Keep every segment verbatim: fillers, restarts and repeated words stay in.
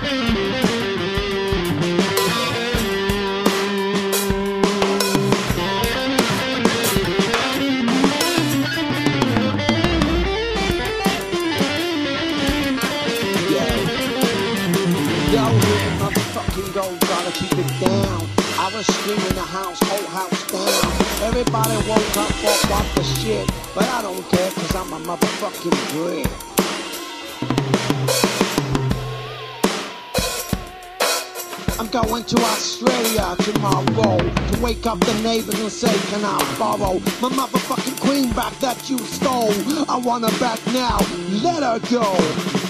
Gotta keep it down. I was screaming the house, whole house down. Everybody woke up, fuck off the shit. But I don't care, cause I'm a motherfucking dread. I'm going to Australia tomorrow to wake up the neighbors and say, can I borrow my motherfucking queen back that you stole? I want her back now, let her go.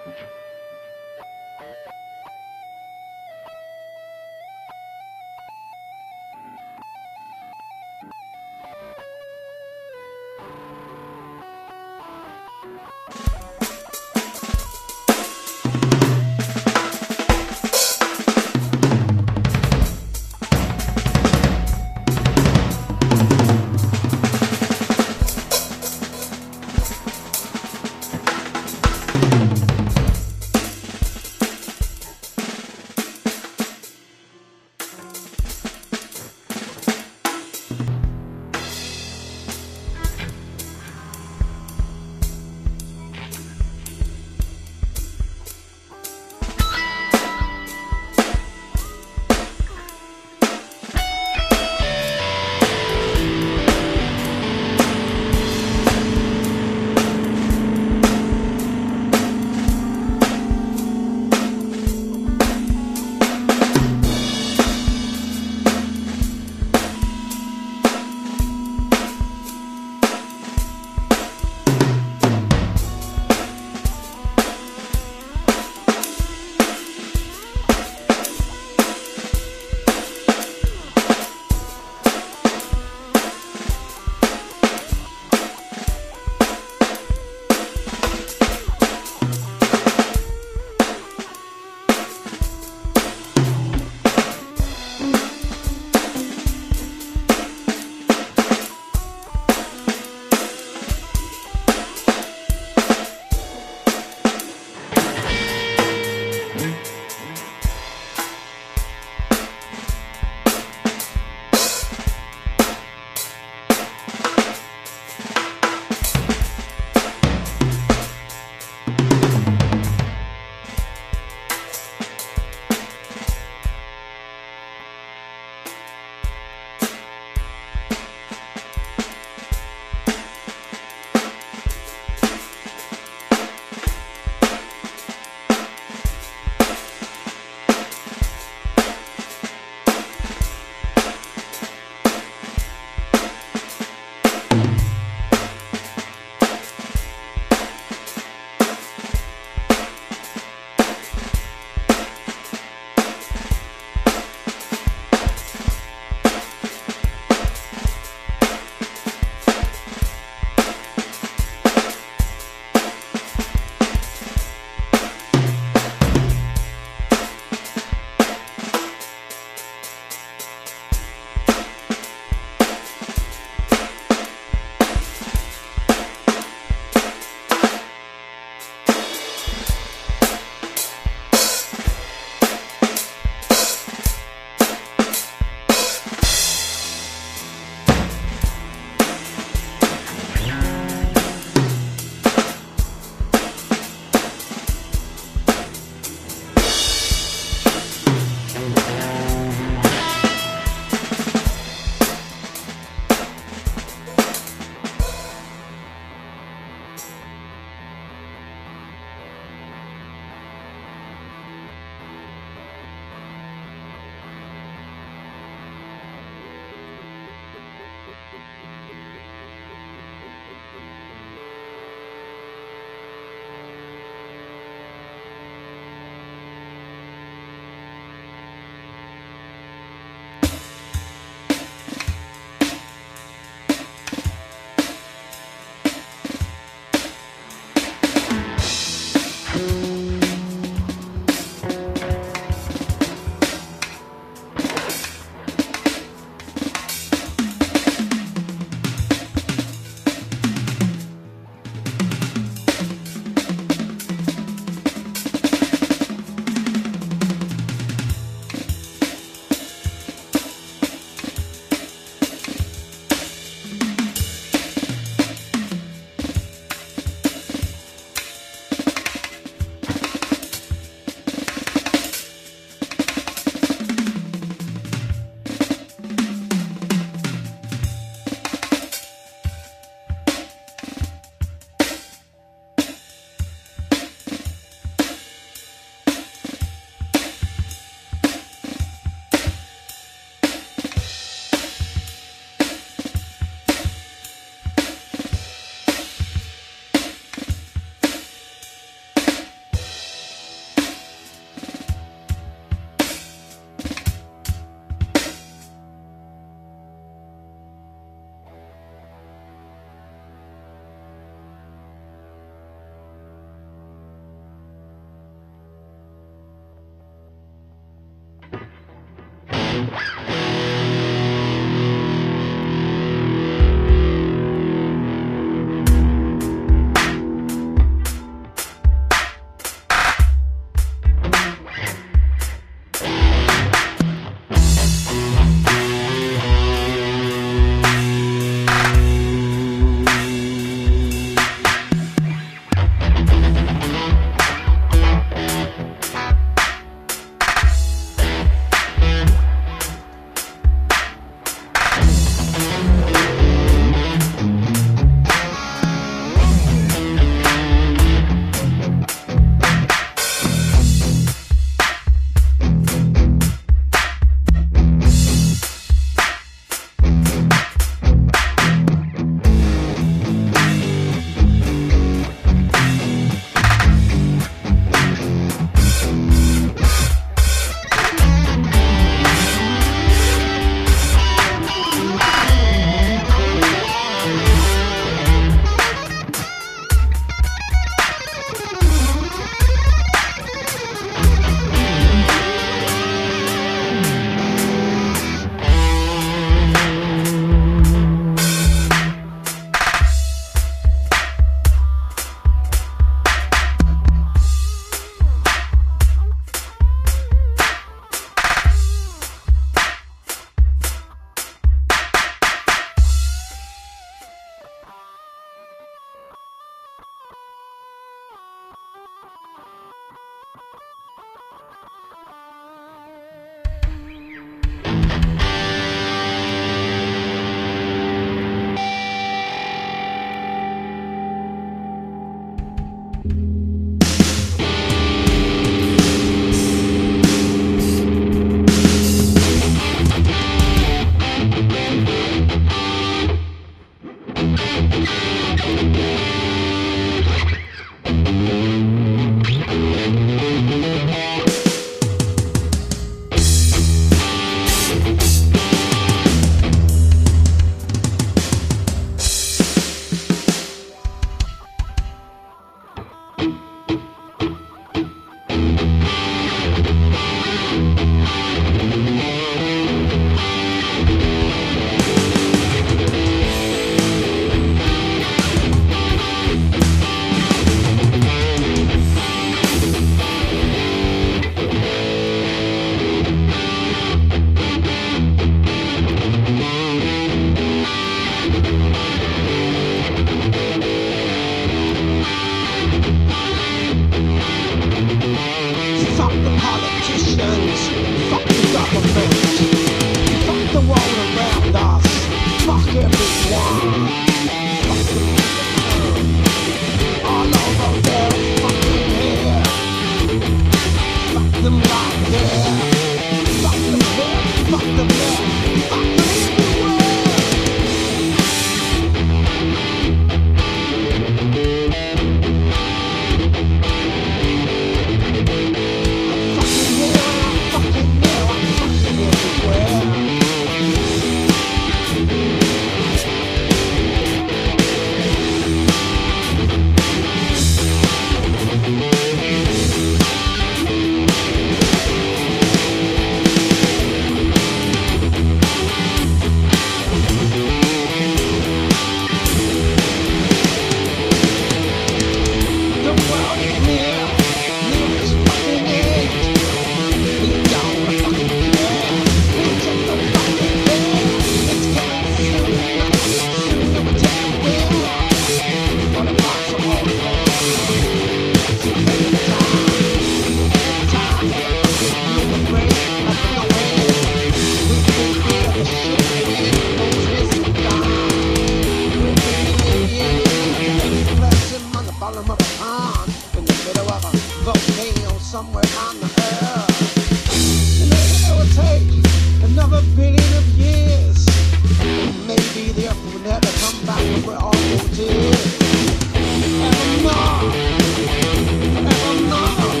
sun in the middle of a volcano somewhere on the earth. And it will take another billion of years. Maybe the earth will never come back when we're all dead. Evermore, evermore.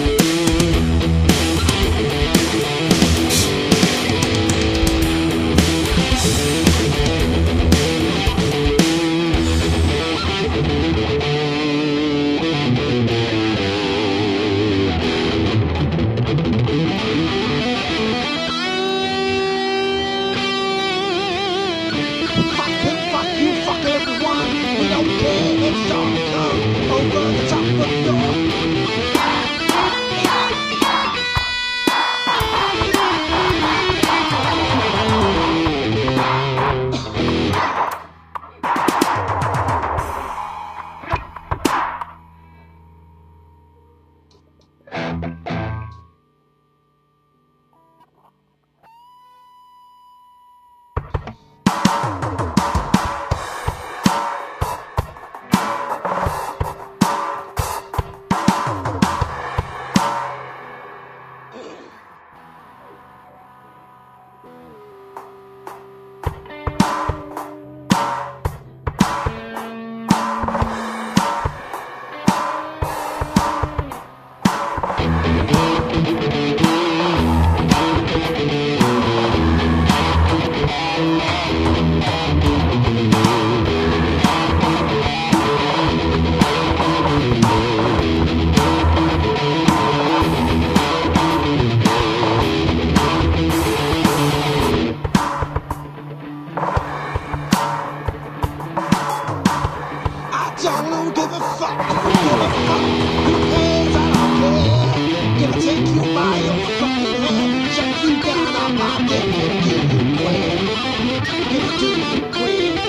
Don't give a fuck, don't give a fuck. Who cares? I don't care. Gonna take you by your fucking hand, shut you down on my dick and give you queen. Give it to you, queen.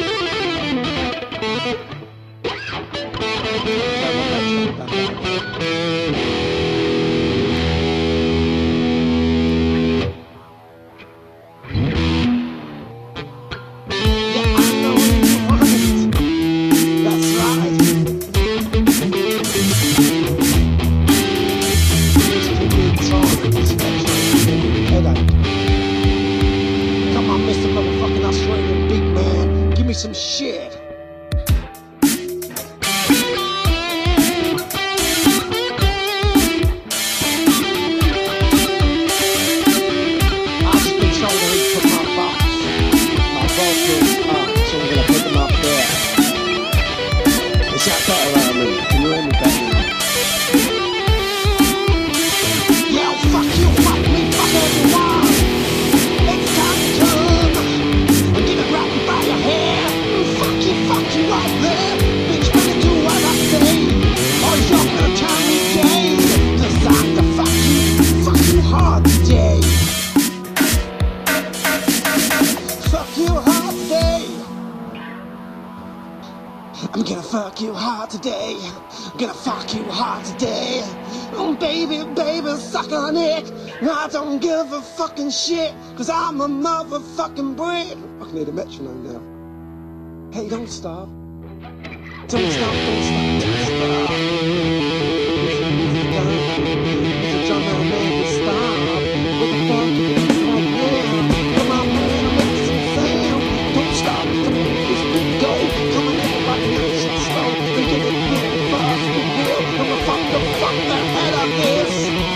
Some shit. I've just been trying to reach for my box. My vocals up, so I'm gonna put them up there. Is that better, Armin? Can you hear me better? Yeah, fuck you, fuck me, fuck everyone. It's time to come. I'm gonna grab you by your hair. Fuck you, fuck you right there. Bitch, better do what I say, or you're gonna turn me gay. Cause I'm the fuck you, fuck you hard today. Fuck you hard today. I'm gonna fuck you hard today. I'm gonna fuck you hard today. Oh baby, baby, suck on it. I don't give a fucking shit, cause I'm a motherfucking Brit. I need a metronome now. Hey, don't stop. Don't stop, don't stop, don't stop. If the drummer man will stop, what the fuck is this right now? Come on, man, make some sound. Don't stop, come on, this will go. Come on, everybody, make some slow. Think of it really fast, for real. I'ma fuck the fuck the head of this.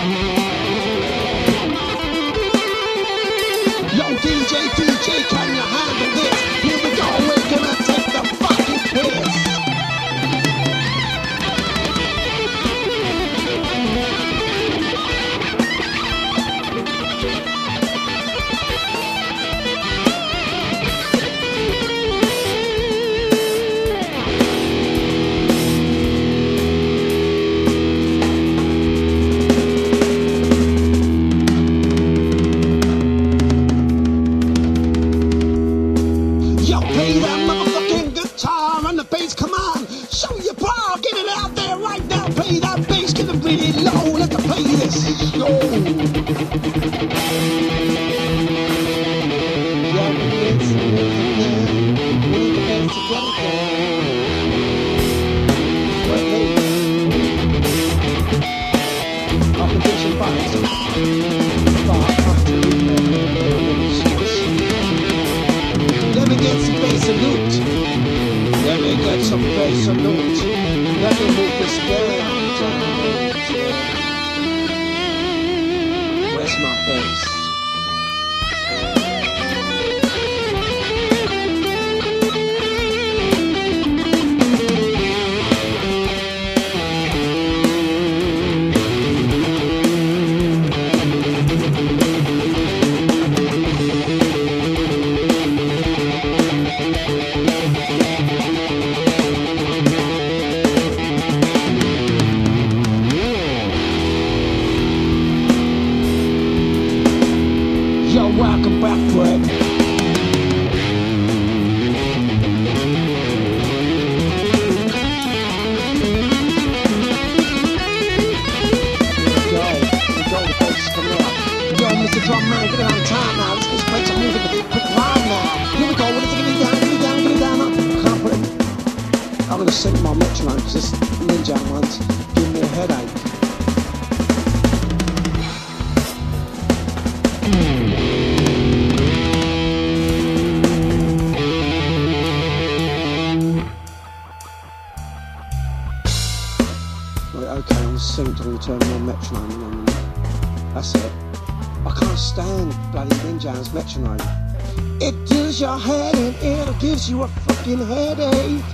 Yo, D J, D J, can you handle this? Here we go, we're gonna take the fucking piss. headache. Right, okay, I'm synced, I'm going to turn my metronome in on a minute. That's it. I can't stand bloody Windjam's metronome. It does your head and it gives you a fucking headache.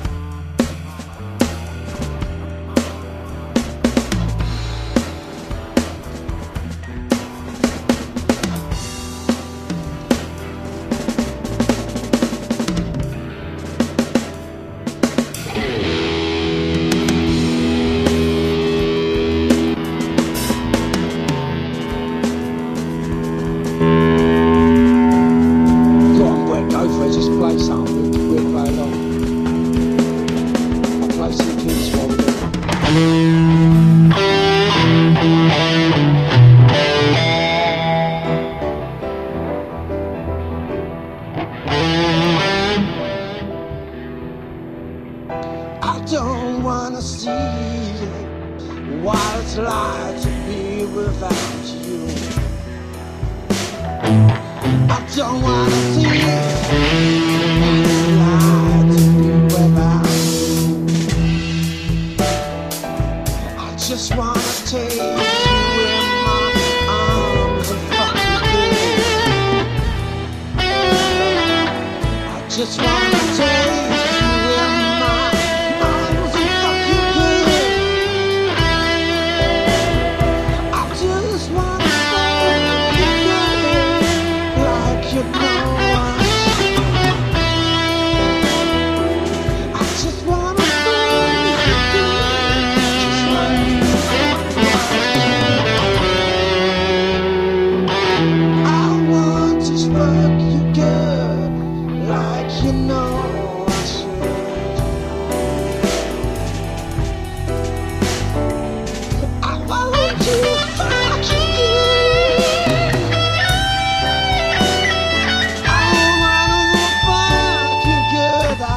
Just play something, we'll play along. I'll play some keys while we do it. I don't wanna see what it's like to be without you. I don't wanna see what it's like to be without you. I just wanna take you in my arms and fuck you good. I just wanna take you in my arms and fuck you good. I just wanna fuck you good, like you know. You know I should. I want to fuck you good. I wanna fuck you good. I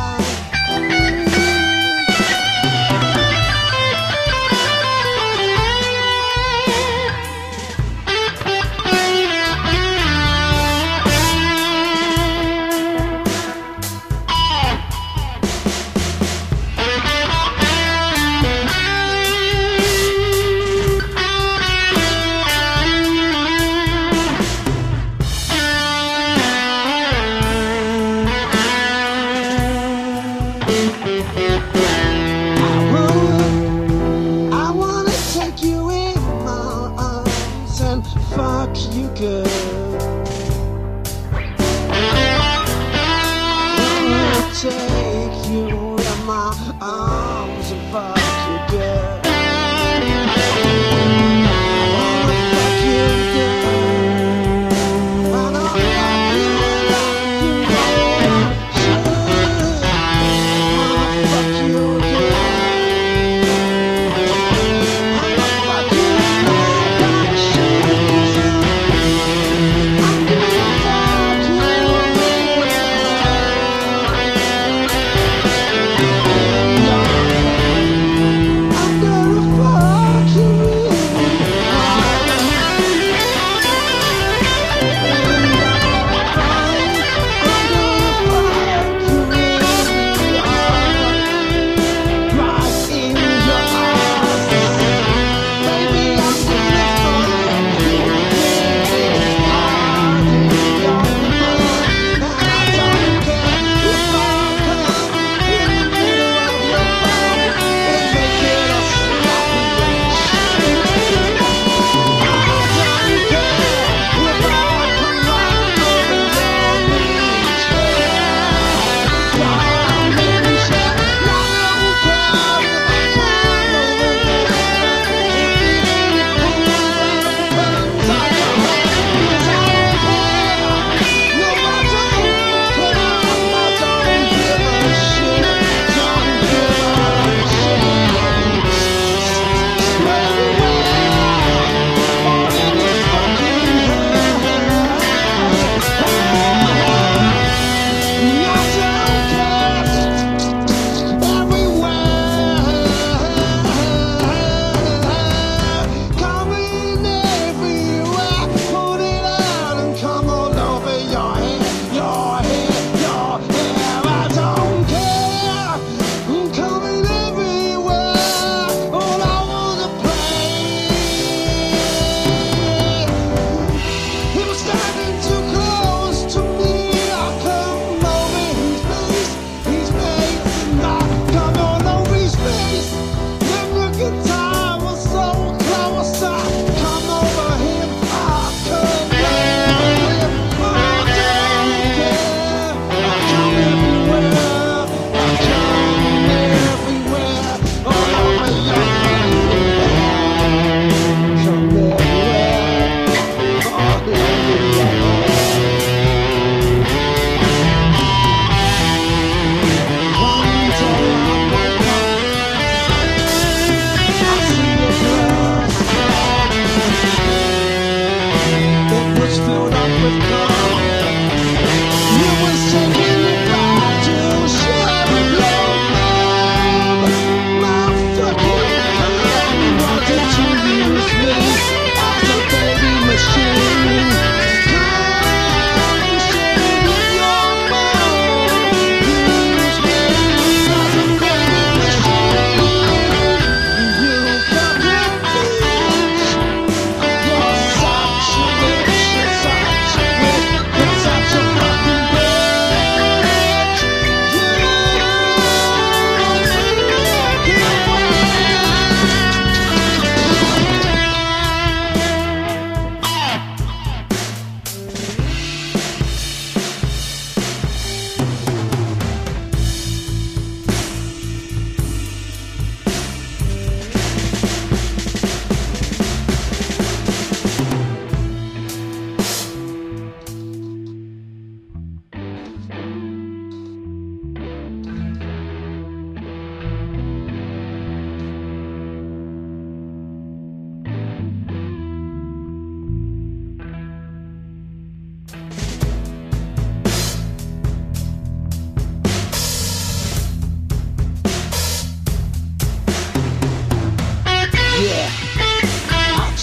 fuck you good. I'll take you in my arms and fuck you good. Wanna fuck you good. Wanna fuck you like you know I should. Wanna fuck you good. Wanna fuck you like I should. I'm gonna fuck you.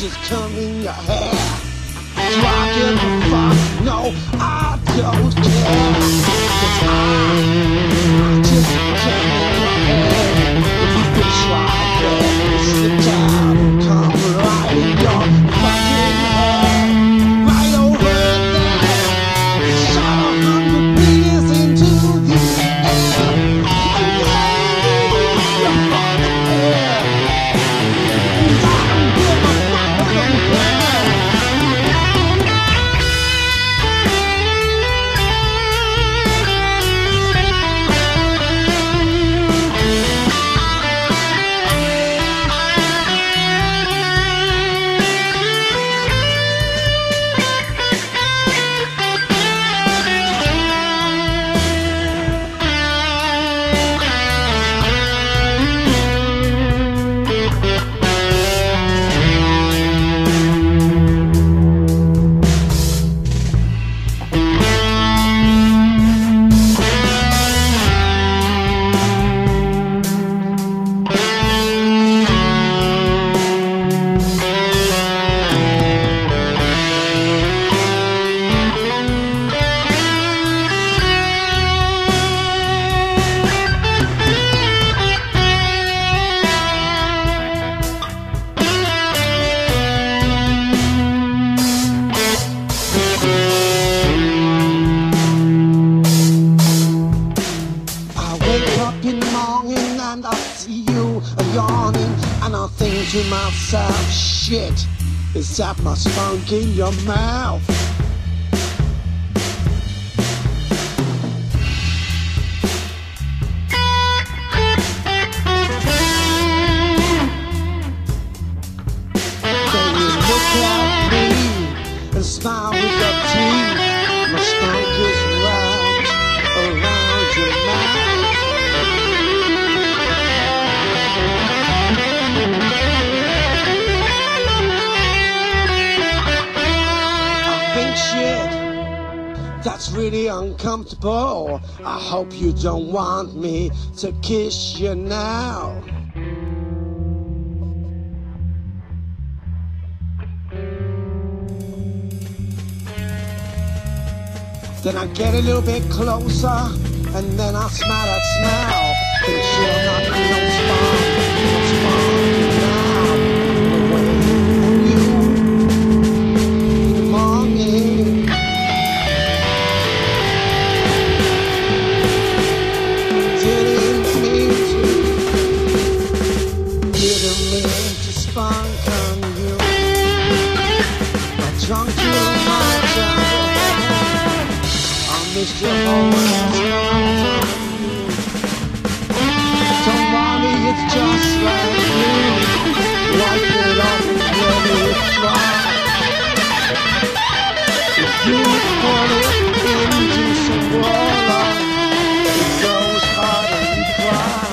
just combing your hair. Do I give a fuck? No, I don't care. 'Cause I, I just combing your hair. If you bitch right there, sit down and come right in your fucking hair. Right over there. Shot a hundred meters into the air. And then your fucking hair. And I don't give a fuck, I don't care. To myself, shit, is that my spunk in your mouth? Then you look at me and smile with your teeth. My spunk is wrapped around your mouth. That's really uncomfortable. I hope you don't want me to kiss you now. Then I get a little bit closer, and then I smell that smell. Think she'll not be no spark, no spark now. Away from you in the morning. Didn't mean to, didn't mean to spunk on you. I drunk too much alcohol. I missed your moments. Don't worry, it's just like you. Wipe it off and let it dry. If you put it into some water, it goes hard and dry.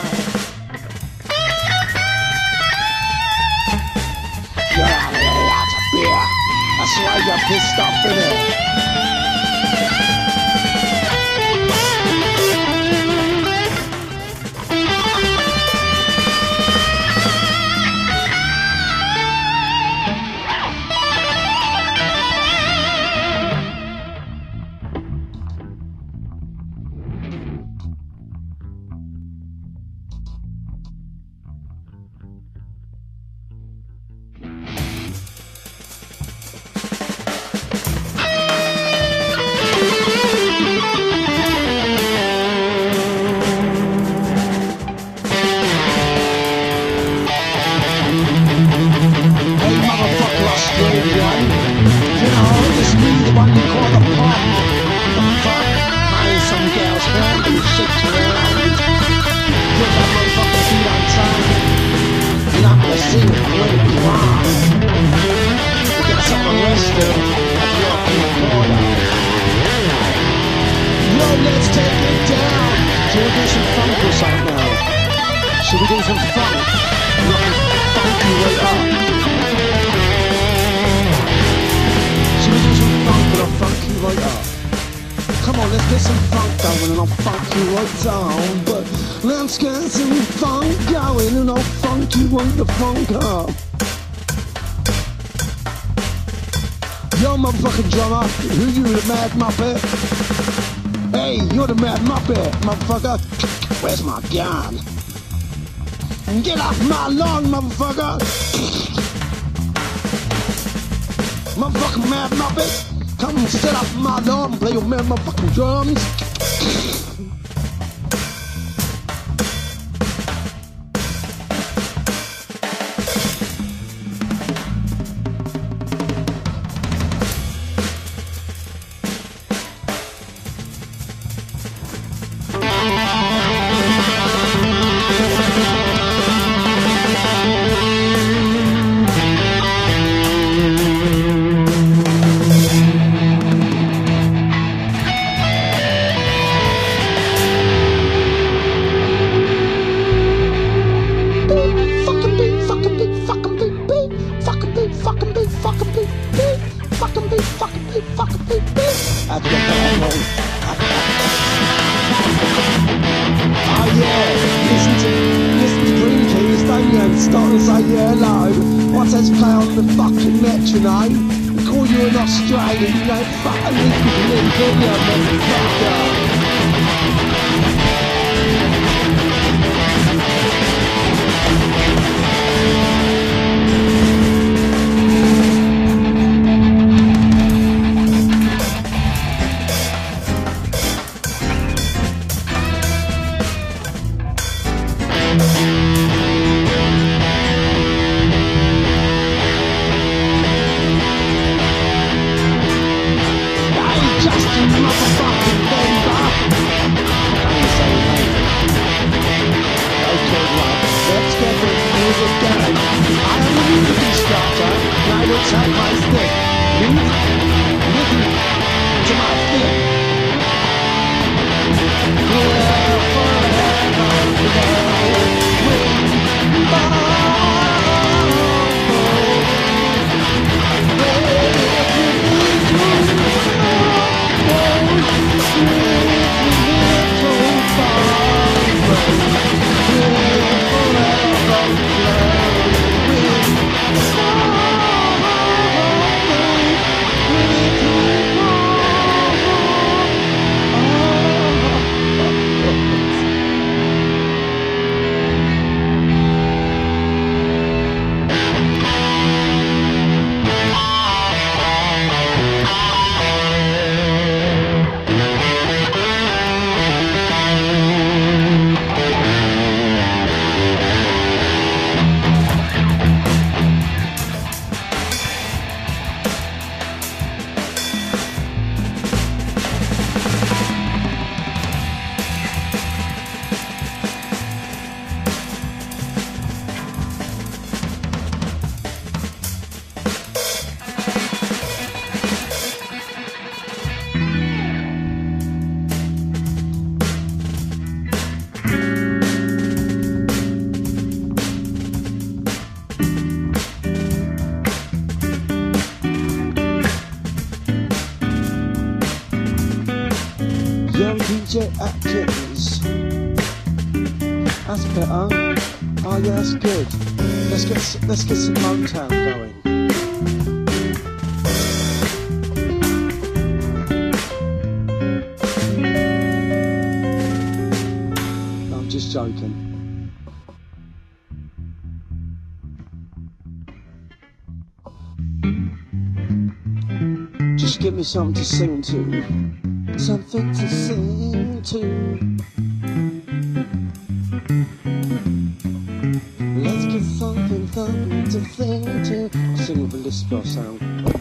You're out of lots of beer. That's why you're pissed off in it. Yo, motherfucking drummer, who you, the Mad Muppet? Hey, you're the Mad Muppet, motherfucker. Where's my gun? Get off my lawn, motherfucker. Motherfucking Mad Muppet, come and sit off my lawn and play your mad motherfucking drums. Atkins. That's better. Oh yeah, that's good. Let's get let's get some Motown going. No, I'm just joking. Just give me something to sing to. Something to sing to. Let's get something, something to sing to. I'll sing with a Lisp sound.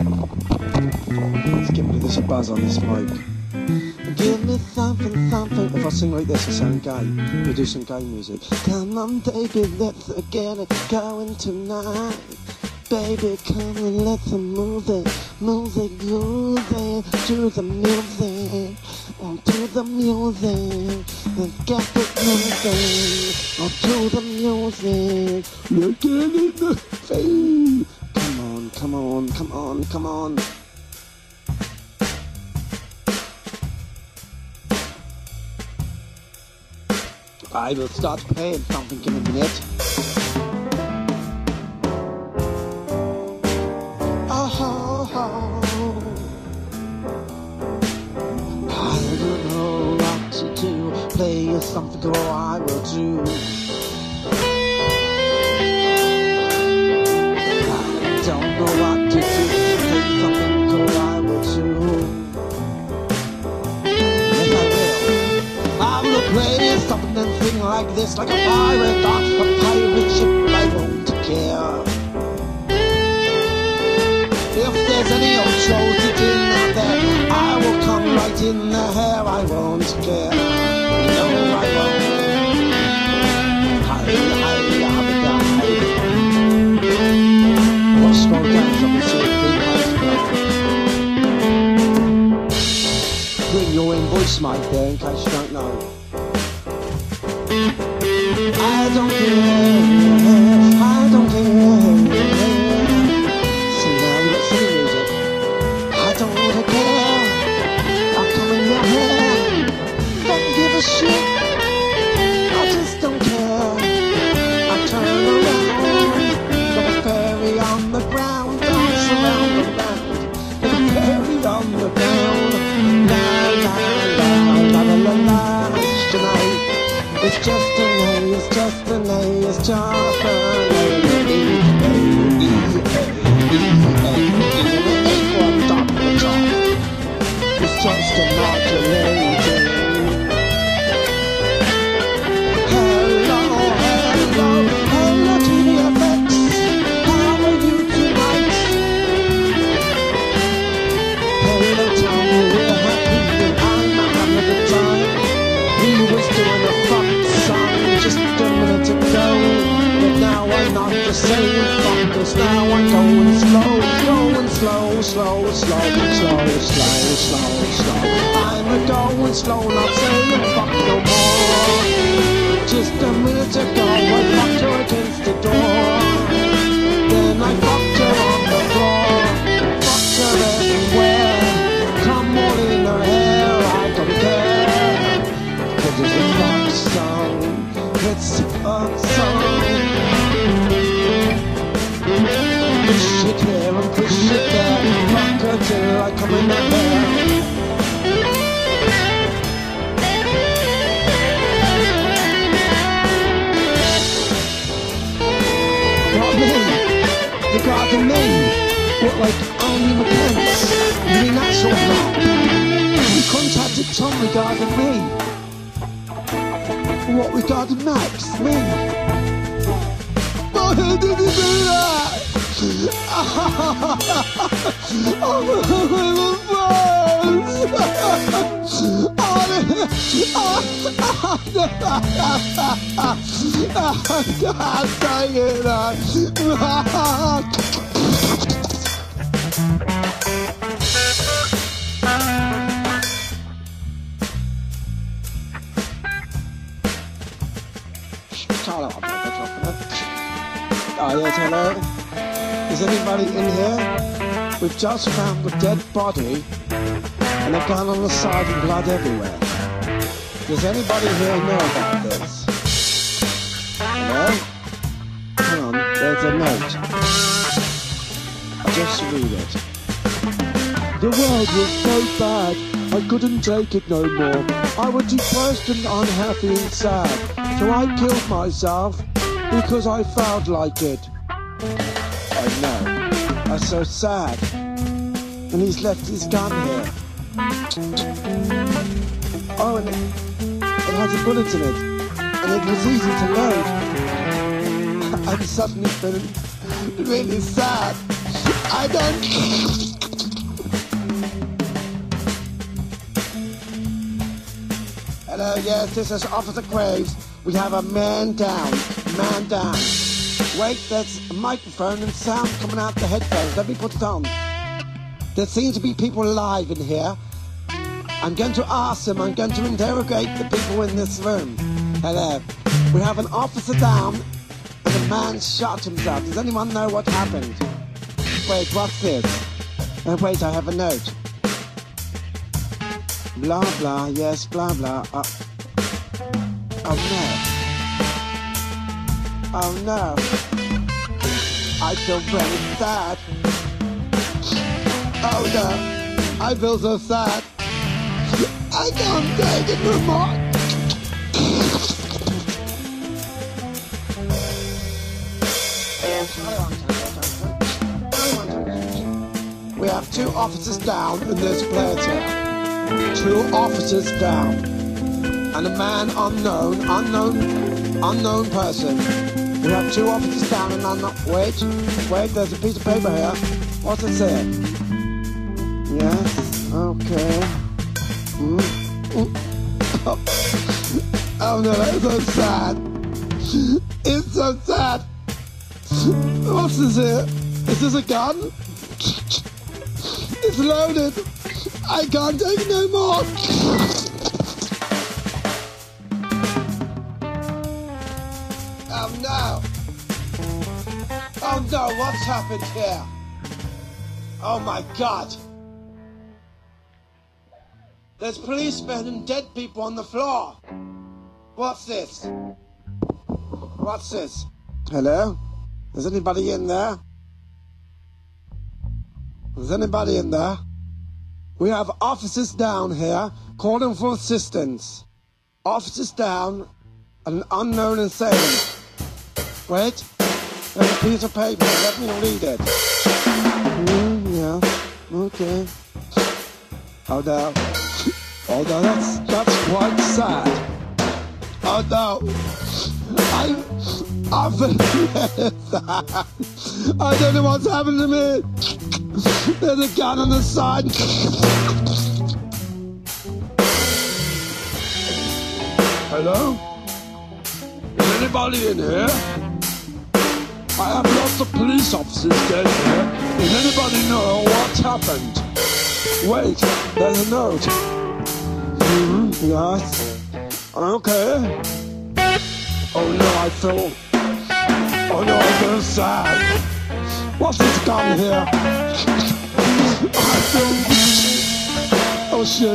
Let's get rid of this buzz on this mic. Give me something, something. If I sing like this, I sound gay. We'll do some gay music. Come on, baby, let's get it going tonight. Baby, come and let's move it, move it, groove it, to the music, on to the music, let's get it moving, on to the music, let's get it moving. Come on, come on, come on, come on. I will start playing something in a minute. Oh, oh, oh. something or I will do. I don't know what to do. Play something or I will do. Yes, I will. I will play something and sing like this, like a pirate on a pirate ship. I won't care. If there's any old trolls sitting out there, I will come right in their hair. I won't care. No, I won't. Hi, hi, hi, hi. I'll scroll down so I can see it being Bring your invoice mic there in case you don't know. I don't care. I don't care. See now we got silly music. I don't wanna care. I'll come in your hair. Don't give a shit. I just don't care. I turn around. Got a fairy on the ground. Dance around and round. Got a fairy on the ground. La la la la la la la. It's tonight. It's just a lay. It's just a lay. It's just a lay. It's just a modulating. Hello, hello, hello to the effects. How are you tonight? Hello, tell me we're happy and I'm having a good time. We was doing a fuck song just a minute ago, but now I'm not the same fuck, 'cause now I'm going slow, going slow, slow, slow, slow, slow, slow, slow. I'm a going slow, not saying fuck no more. Just a minute ago I fucked her against the door. Then I fucked her on the floor. Fucked her everywhere. Come all in her hair, I don't care. 'Cause it's a fuck song. It's a fuck song. Push it here and push it there. Fuck her till I come in the hair. Not me. Regarding me. What, like Andy McPence? You mean that sort of rap? You contacted Tom regarding me. What regarding Max? Me? Why did you do that? Oh my God, dang it! Oh yes, hello. Is anybody in here? We've just found the dead body and a gun on the side and blood everywhere. Does anybody here know about this? Hello? Hang on, there's a note. I'll just read it. The world was so bad, I couldn't take it no more. I was depressed and unhappy and sad, so I killed myself because I felt like it. I know. That's so sad. And he's left his gun here. Oh, and it, it has a bullet in it. And it was easy to load. I'm suddenly feeling really sad. I don't... Hello, yes, this is Officer Graves. We have a man down. Man down. Wait, there's a microphone and sound coming out the headphones. Let me put it on. There seem to be people alive in here. I'm going to ask them. I'm going to interrogate the people in this room. Hello. We have an officer down and a man shot himself. Does anyone know what happened? Wait, what's this? Uh, wait, I have a note. Blah, blah, yes, blah, blah. Uh, oh, no. Oh no, I feel very sad. Oh no, I feel so sad. I can't take it no more. We have two officers down in this place here. Two officers down. And a man unknown, unknown, unknown person. We have two officers down and unknown. Wait, wait, there's a piece of paper here. What's it say? Yes, okay. Mm. Mm. Oh. Oh no, that's so sad. It's so sad. What's this here? Is this a gun? It's loaded. I can't take no more. Oh no. Oh no, what's happened here? Oh my God. There's policemen and dead people on the floor. What's this? What's this? Hello? Is anybody in there? Is anybody in there? We have officers down here calling for assistance. Officers down and an unknown assailant. Wait, there's a piece of paper. Let me read it. Mm, yeah, okay. Oh no. Oh no, that's, that's quite sad. Oh no. I, I'm very sad. I don't know what's happened to me. There's a gun on the side. Hello? Is anybody in here? I have lots of police officers dead here. Does anybody know what's happened? Wait, there's a note. Mm, yes. Okay. Oh no, I feel... Oh no, I feel sad. What's this gun here? I feel... Oh shit.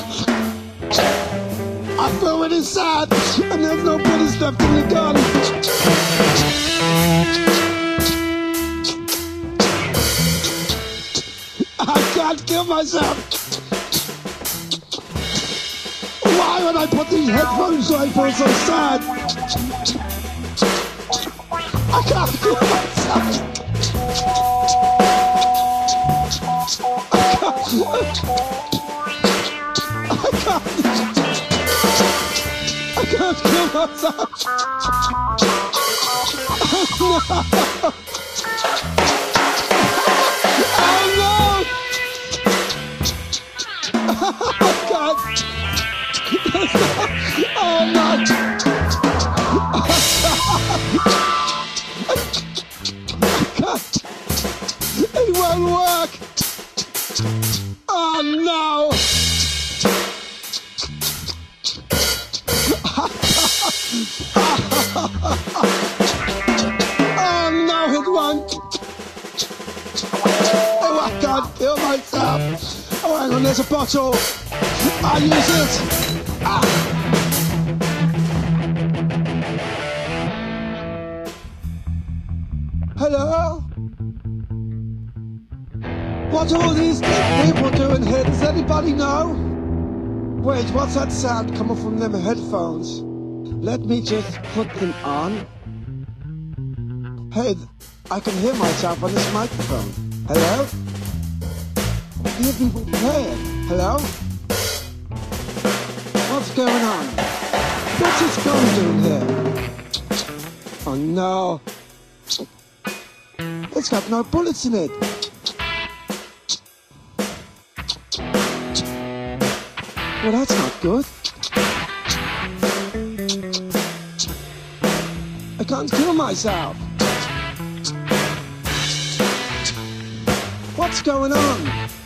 I feel really sad, and there's no bullets left in the gun. I can't kill myself. Why would I put these headphones on? I feel so sad. I can't kill myself. I can't. I can't kill myself. Oh no! Oh no! Oh God! Oh no! I can't. It won't work. Oh no! Oh no, it won't! Oh, I can't kill myself! Oh, hang on, there's a bottle! I'll use it! Ah. Hello? What are all these people doing here? Does anybody know? Wait, what's that sound coming from them headphones? Let me just put them on. Hey, I can hear myself on this microphone. Hello? I hear people playing. Hello? What's going on? What's this gun doing here? Oh no. It's got no bullets in it. Well, that's not good. I can't kill myself. What's going on?